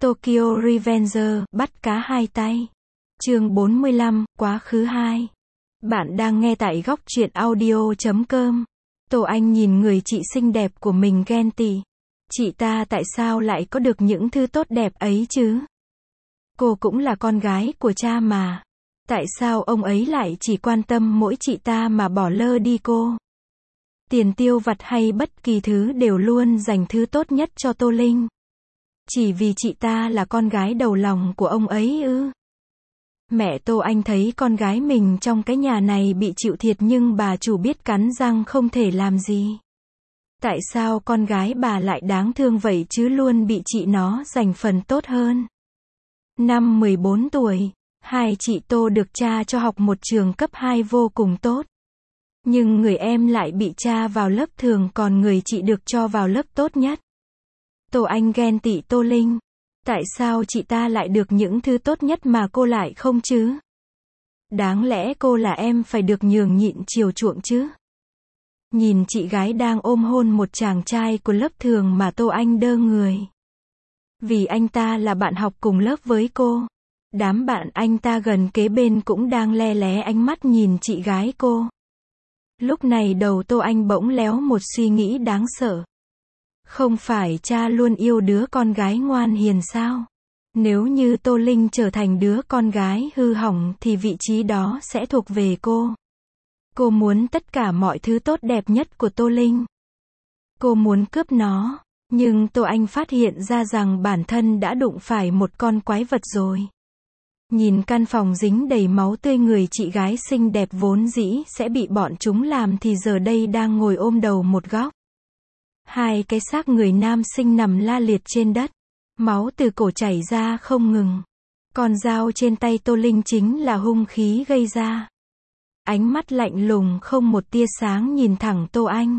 Tokyo Revenger, bắt cá hai tay. Chương 45, quá khứ 2. Bạn đang nghe tại góc truyện audio.com. Tô Anh nhìn người chị xinh đẹp của mình ghen tị. Chị ta tại sao lại có được những thứ tốt đẹp ấy chứ? Cô cũng là con gái của cha mà. Tại sao ông ấy lại chỉ quan tâm mỗi chị ta mà bỏ lơ đi cô? Tiền tiêu vặt hay bất kỳ thứ đều luôn dành thứ tốt nhất cho Tô Linh. Chỉ vì chị ta là con gái đầu lòng của ông ấy ư? Mẹ Tô Anh thấy con gái mình trong cái nhà này bị chịu thiệt nhưng bà chủ biết cắn răng không thể làm gì. Tại sao con gái bà lại đáng thương vậy chứ luôn bị chị nó giành phần tốt hơn? Năm 14 tuổi, hai chị Tô được cha cho học một trường cấp 2 vô cùng tốt. Nhưng người em lại bị cha vào lớp thường còn người chị được cho vào lớp tốt nhất. Tô Anh ghen tị Tô Linh. Tại sao chị ta lại được những thứ tốt nhất mà cô lại không chứ? Đáng lẽ cô là em phải được nhường nhịn chiều chuộng chứ? Nhìn chị gái đang ôm hôn một chàng trai của lớp thường mà Tô Anh đơ người. Vì anh ta là bạn học cùng lớp với cô. Đám bạn anh ta gần kế bên cũng đang le lé ánh mắt nhìn chị gái cô. Lúc này đầu Tô Anh bỗng léo một suy nghĩ đáng sợ. Không phải cha luôn yêu đứa con gái ngoan hiền sao? Nếu như Tô Linh trở thành đứa con gái hư hỏng thì vị trí đó sẽ thuộc về cô. Cô muốn tất cả mọi thứ tốt đẹp nhất của Tô Linh. Cô muốn cướp nó. Nhưng Tô Anh phát hiện ra rằng bản thân đã đụng phải một con quái vật rồi. Nhìn căn phòng dính đầy máu tươi người chị gái xinh đẹp vốn dĩ sẽ bị bọn chúng làm thì giờ đây đang ngồi ôm đầu một góc. Hai cái xác người nam sinh nằm la liệt trên đất. Máu từ cổ chảy ra không ngừng. Con dao trên tay Tô Linh chính là hung khí gây ra. Ánh mắt lạnh lùng không một tia sáng nhìn thẳng Tô Anh.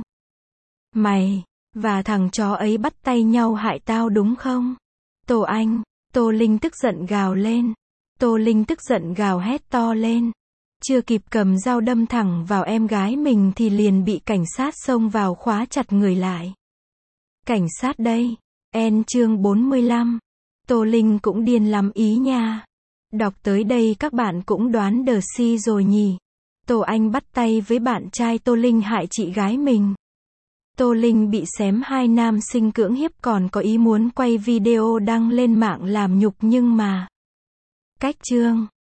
Mày, và thằng chó ấy bắt tay nhau hại tao đúng không? Tô Anh, Tô Linh tức giận gào lên. Tô Linh tức giận gào hét to lên. Chưa kịp cầm dao đâm thẳng vào em gái mình thì liền bị cảnh sát xông vào khóa chặt người lại. Cảnh sát đây. Chương 45. Tô Linh cũng điên lắm ý nha. Đọc tới đây các bạn cũng đoán đờ si rồi nhỉ. Tô Anh bắt tay với bạn trai Tô Linh hại chị gái mình. Tô Linh bị xém hai nam sinh cưỡng hiếp còn có ý muốn quay video đăng lên mạng làm nhục nhưng mà. Cách chương.